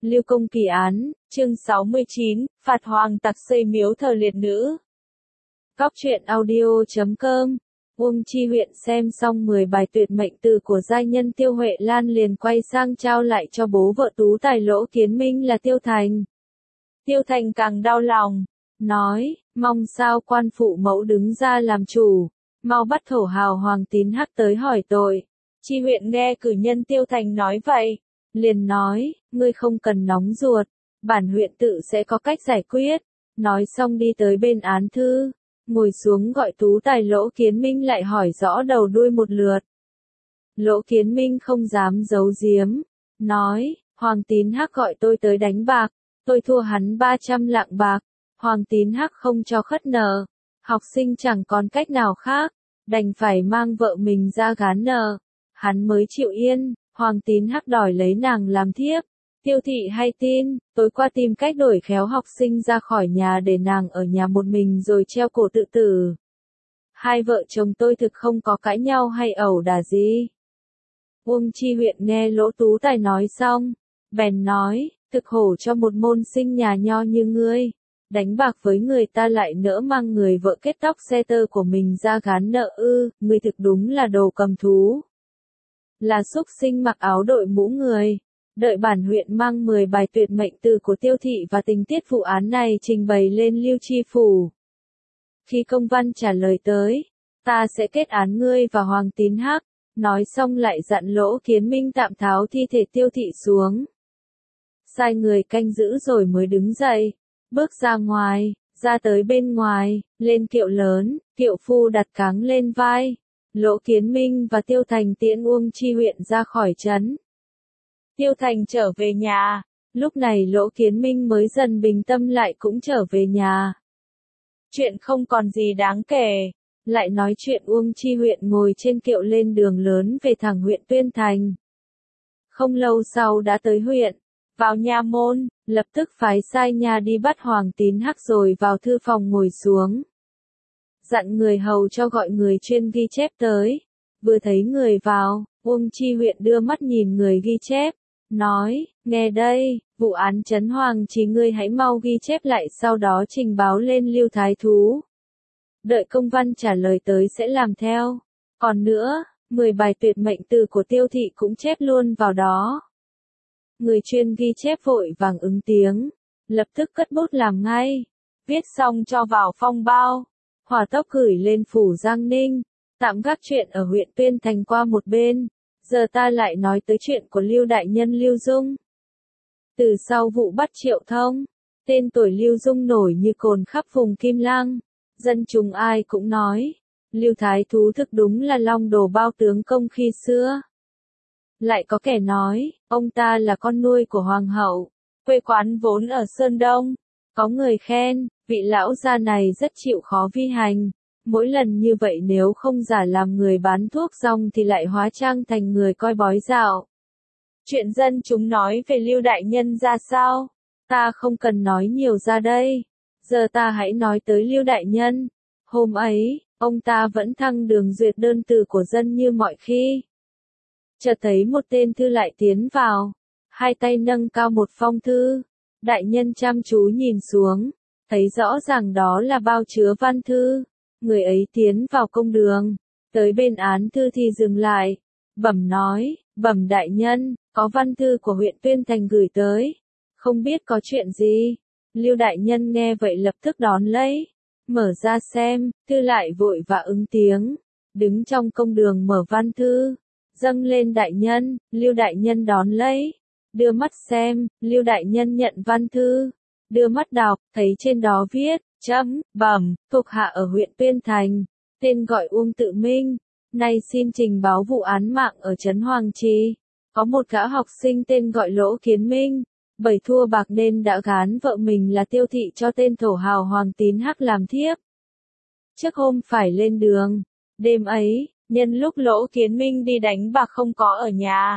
Lưu Công kỳ án, chương 69, phạt hoàng tặc xây miếu thờ liệt nữ. Góc truyện audio.com. Uông Chi Huyện xem xong 10 bài tuyệt mệnh từ của giai nhân Tiêu Huệ Lan liền quay sang trao lại cho bố vợ tú tài Lỗ Kiến Minh là Tiêu Thành. Tiêu Thành càng đau lòng, nói, mong sao quan phụ mẫu đứng ra làm chủ, mau bắt thổ hào Hoàng Tín Hắc tới hỏi tội. Chi Huyện nghe cử nhân Tiêu Thành nói vậy, liền nói, ngươi không cần nóng ruột, bản huyện tự sẽ có cách giải quyết. Nói xong đi tới bên án thư, ngồi xuống gọi tú tài Lỗ Kiến Minh lại hỏi rõ đầu đuôi một lượt. Lỗ Kiến Minh không dám giấu giếm, nói, Hoàng Tín Hắc gọi tôi tới đánh bạc, tôi thua hắn 300 lạng bạc, Hoàng Tín Hắc không cho khất nợ, học sinh chẳng còn cách nào khác, đành phải mang vợ mình ra gán nợ, hắn mới chịu yên. Hoàng Tín Hắc đòi lấy nàng làm thiếp. Tiêu thị hay tin, tối qua tìm cách đổi khéo học sinh ra khỏi nhà để nàng ở nhà một mình rồi treo cổ tự tử. Hai vợ chồng tôi thực không có cãi nhau hay ẩu đả gì. Uông Chi Huyện nghe Lỗ Tú Tài nói xong, bèn nói, thực hổ cho một môn sinh nhà nho như ngươi, đánh bạc với người ta lại nỡ mang người vợ kết tóc xe tơ của mình ra gán nợ ư, ngươi thực đúng là đồ cầm thú. Là súc sinh mặc áo đội mũ người. Đợi bản huyện mang 10 bài tuyệt mệnh từ của Tiêu thị và tình tiết vụ án này trình bày lên Lưu Tri phủ. Khi công văn trả lời tới, ta sẽ kết án ngươi và Hoàng Tín Hắc. Nói xong lại dặn Lỗ Kiến Minh tạm tháo thi thể Tiêu thị xuống. Sai người canh giữ rồi mới đứng dậy, bước ra ngoài, ra tới bên ngoài, lên kiệu lớn, kiệu phu đặt cáng lên vai. Lỗ Kiến Minh và Tiêu Thành tiễn Uông Chi Huyện ra khỏi trấn. Tiêu Thành trở về nhà, lúc này Lỗ Kiến Minh mới dần bình tâm lại cũng trở về nhà. Chuyện không còn gì đáng kể, lại nói chuyện Uông Chi Huyện ngồi trên kiệu lên đường lớn về thẳng huyện Tuyên Thành. Không lâu sau đã tới huyện, vào nha môn, lập tức phái sai nha đi bắt Hoàng Tín Hắc rồi vào thư phòng ngồi xuống. Dặn người hầu cho gọi người chuyên ghi chép tới. Vừa thấy người vào, Uông Chi Huyện đưa mắt nhìn người ghi chép, nói, nghe đây, vụ án Trấn Hoàng Chỉ ngươi hãy mau ghi chép lại sau đó trình báo lên Lưu Thái Thú. Đợi công văn trả lời tới sẽ làm theo. Còn nữa, 10 bài tuyệt mệnh từ của Tiêu thị cũng chép luôn vào đó. Người chuyên ghi chép vội vàng ứng tiếng, lập tức cất bút làm ngay, viết xong cho vào phong bao. Hỏa tốc gửi lên phủ Giang Ninh, tạm gác chuyện ở huyện Tuyên Thành qua một bên, giờ ta lại nói tới chuyện của Lưu đại nhân Lưu Dung. Từ sau vụ bắt Triệu Thông, tên tuổi Lưu Dung nổi như cồn khắp vùng Kim Lăng, dân chúng ai cũng nói, Lưu Thái Thú thực đúng là long đồ bao tướng công khi xưa. Lại có kẻ nói, ông ta là con nuôi của Hoàng hậu, quê quán vốn ở Sơn Đông, có người khen, vị lão gia này rất chịu khó vi hành, mỗi lần như vậy nếu không giả làm người bán thuốc rong thì lại hóa trang thành người coi bói dạo. Chuyện dân chúng nói về Lưu đại nhân ra sao? Ta không cần nói nhiều ra đây. Giờ ta hãy nói tới Lưu đại nhân. Hôm ấy, ông ta vẫn thăng đường duyệt đơn từ của dân như mọi khi. Chợt thấy một tên thư lại tiến vào, hai tay nâng cao một phong thư. Đại nhân chăm chú nhìn xuống, thấy rõ ràng đó là bao chứa văn thư. Người ấy tiến vào công đường, tới bên án thư thì dừng lại, bẩm nói, bẩm đại nhân, có văn thư của huyện Tuyên Thành gửi tới, không biết có chuyện gì. Lưu đại nhân nghe vậy lập tức đón lấy, mở ra xem, thư lại vội và ứng tiếng, đứng trong công đường mở văn thư, dâng lên đại nhân. Lưu đại nhân đón lấy, đưa mắt xem, Lưu đại nhân nhận văn thư, đưa mắt đọc, thấy trên đó viết, bẩm, thuộc hạ ở huyện Tuyên Thành, tên gọi Uông Tự Minh, nay xin trình báo vụ án mạng ở trấn Hoàng Trì. Có một gã học sinh tên gọi Lỗ Kiến Minh, bởi thua bạc nên đã gán vợ mình là Tiêu thị cho tên thổ hào Hoàng Tín Hắc làm thiếp. Trước hôm phải lên đường, đêm ấy, nhân lúc Lỗ Kiến Minh đi đánh bạc không có ở nhà,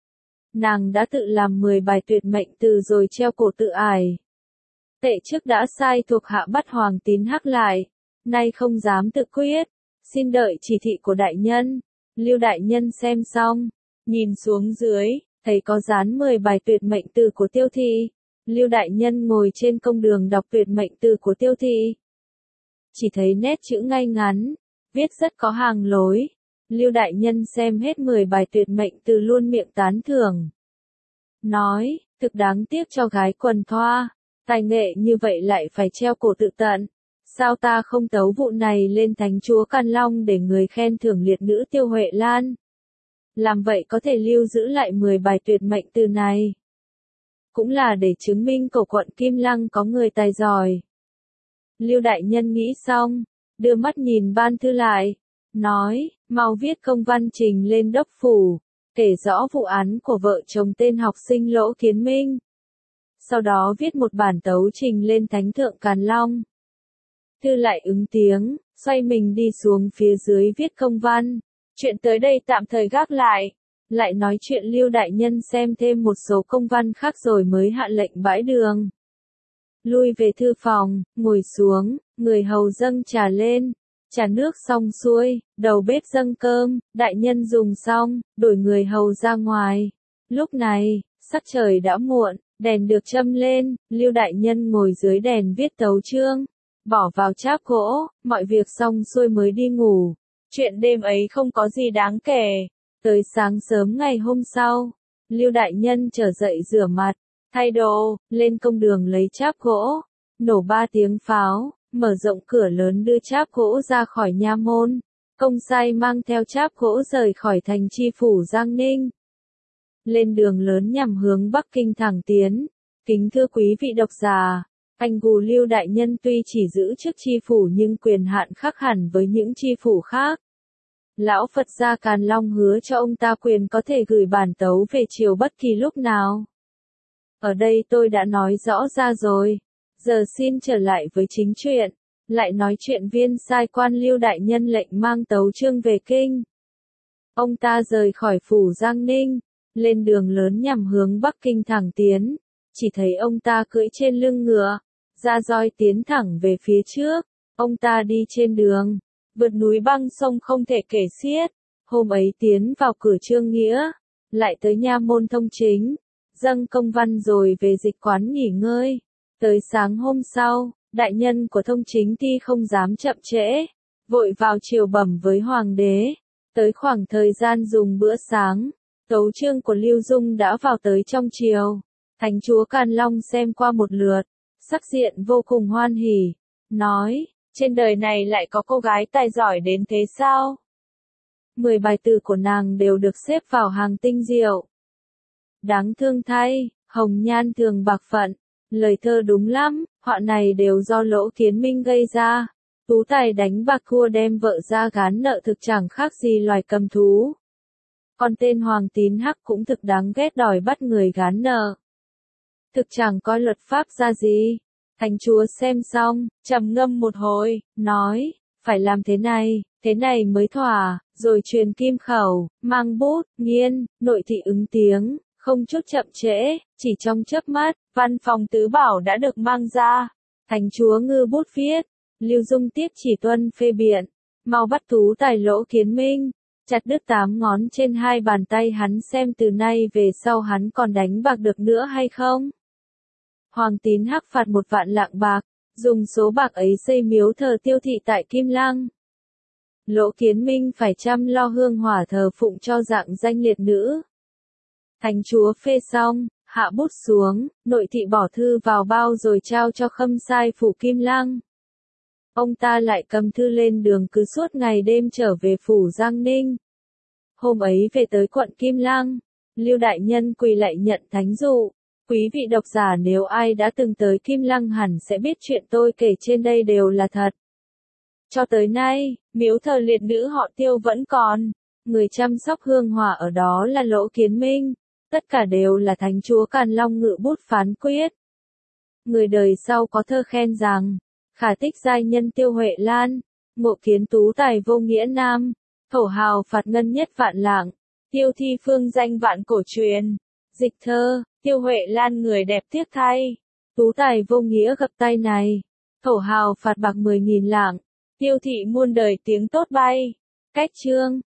nàng đã tự làm 10 bài tuyệt mệnh từ rồi treo cổ tự ải. Tệ trước đã sai thuộc hạ bắt Hoàng Tín Hắc lại, nay không dám tự quyết, xin đợi chỉ thị của đại nhân. Lưu đại nhân xem xong, nhìn xuống dưới, thấy có dán 10 bài tuyệt mệnh từ của Tiêu Thị. Lưu đại nhân ngồi trên công đường đọc tuyệt mệnh từ của Tiêu Thị. Chỉ thấy nét chữ ngay ngắn, viết rất có hàng lối. Lưu đại nhân xem hết 10 bài tuyệt mệnh từ luôn miệng tán thưởng. Nói, thực đáng tiếc cho gái quần thoa, tài nghệ như vậy lại phải treo cổ tự tận. Sao ta không tấu vụ này lên thánh chúa Can Long để người khen thưởng liệt nữ Tiêu Huệ Lan? Làm vậy có thể lưu giữ lại 10 bài tuyệt mệnh từ này. Cũng là để chứng minh cổ quận Kim Lăng có người tài giỏi. Lưu đại nhân nghĩ xong, đưa mắt nhìn ban thư lại, nói, mau viết công văn trình lên đốc phủ, kể rõ vụ án của vợ chồng tên học sinh Lỗ Kiến Minh. Sau đó viết một bản tấu trình lên thánh thượng Càn Long. Thư lại ứng tiếng, xoay mình đi xuống phía dưới viết công văn. Chuyện tới đây tạm thời gác lại. Lại nói chuyện Lưu đại nhân xem thêm một số công văn khác rồi mới hạ lệnh bãi đường. Lui về thư phòng, ngồi xuống, người hầu dâng trà lên. Trà nước xong xuôi, đầu bếp dâng cơm, đại nhân dùng xong, đổi người hầu ra ngoài. Lúc này, sắc trời đã muộn, đèn được châm lên, Lưu đại nhân ngồi dưới đèn viết tấu chương, bỏ vào cháp gỗ, mọi việc xong xuôi mới đi ngủ. Chuyện đêm ấy không có gì đáng kể. Tới sáng sớm ngày hôm sau, Lưu đại nhân trở dậy rửa mặt, thay đồ, lên công đường lấy cháp gỗ, nổ 3 tiếng pháo, mở rộng cửa lớn đưa cháp gỗ ra khỏi nha môn. Công sai mang theo cháp gỗ rời khỏi thành chi phủ Giang Ninh. Lên đường lớn nhằm hướng Bắc Kinh thẳng tiến. Kính thưa quý vị độc giả, anh Gù Lưu đại nhân tuy chỉ giữ chức chi phủ nhưng quyền hạn khác hẳn với những chi phủ khác. Lão Phật gia Càn Long hứa cho ông ta quyền có thể gửi bản tấu về triều bất kỳ lúc nào. Ở đây tôi đã nói rõ ra rồi. Giờ xin trở lại với chính chuyện. Lại nói chuyện viên sai quan Lưu đại nhân lệnh mang tấu chương về kinh. Ông ta rời khỏi phủ Giang Ninh, lên đường lớn nhằm hướng Bắc Kinh thẳng tiến. Chỉ thấy ông ta cưỡi trên lưng ngựa, ra roi tiến thẳng về phía trước. Ông ta đi trên đường, vượt núi băng sông không thể kể xiết. Hôm ấy tiến vào cửa Trương Nghĩa, lại tới nha môn thông chính, dâng công văn rồi về dịch quán nghỉ ngơi. Tới sáng hôm sau, đại nhân của thông chính ty không dám chậm trễ, vội vào triều bẩm với hoàng đế. Tới khoảng thời gian dùng bữa sáng, tấu chương của Lưu Dung đã vào tới trong triều. Thánh chúa Càn Long xem qua một lượt, sắc diện vô cùng hoan hỉ, nói, trên đời này lại có cô gái tài giỏi đến thế sao? 10 bài từ của nàng đều được xếp vào hàng tinh diệu. Đáng thương thay, hồng nhan thường bạc phận, lời thơ đúng lắm, họa này đều do Lỗ Kiến Minh gây ra. Tú tài đánh bạc thua đem vợ ra gán nợ thực chẳng khác gì loài cầm thú. Còn tên Hoàng Tín Hắc cũng thực đáng ghét đòi bắt người gán nợ. Thực chẳng coi luật pháp ra gì. Thánh chúa xem xong, trầm ngâm một hồi, nói, phải làm thế này mới thỏa, rồi truyền kim khẩu, mang bút, nghiên, nội thị ứng tiếng, không chút chậm trễ, chỉ trong chớp mắt, văn phòng tứ bảo đã được mang ra. Thánh chúa ngư bút viết, Lưu Dung tiếp chỉ tuân phê biện, mau bắt tú tài Lỗ Kiến Minh, chặt đứt 8 ngón trên 2 bàn tay hắn xem từ nay về sau hắn còn đánh bạc được nữa hay không. Hoàng Tín Hắc phạt 1 vạn lạng bạc, dùng số bạc ấy xây miếu thờ Tiêu Thị tại Kim Lăng. Lỗ Kiến Minh phải chăm lo hương hỏa thờ phụng cho dạng danh liệt nữ. Thánh chúa phê xong, hạ bút xuống, nội thị bỏ thư vào bao rồi trao cho khâm sai phủ Kim Lăng. Ông ta lại cầm thư lên đường cứ suốt ngày đêm trở về phủ Giang Ninh. Hôm ấy về tới quận Kim Lăng, Lưu đại nhân quỳ lạy nhận thánh dụ. Quý vị độc giả nếu ai đã từng tới Kim Lăng hẳn sẽ biết chuyện tôi kể trên đây đều là thật. Cho tới nay, miếu thờ liệt nữ họ Tiêu vẫn còn, người chăm sóc hương hỏa ở đó là Lỗ Kiến Minh, tất cả đều là thánh chúa Càn Long ngự bút phán quyết. Người đời sau có thơ khen rằng, khả tích giai nhân Tiêu Huệ Lan, ngộ kiến tú tài vô nghĩa nam, thổ hào phạt ngân nhất vạn lạng, tiêu thi phương danh vạn cổ truyền. Dịch thơ, Tiêu Huệ Lan người đẹp tiếc thay, tú tài vô nghĩa gặp tay này, thổ hào phạt bạc 10.000 lạng, tiêu thị muôn đời tiếng tốt bay. Cách chương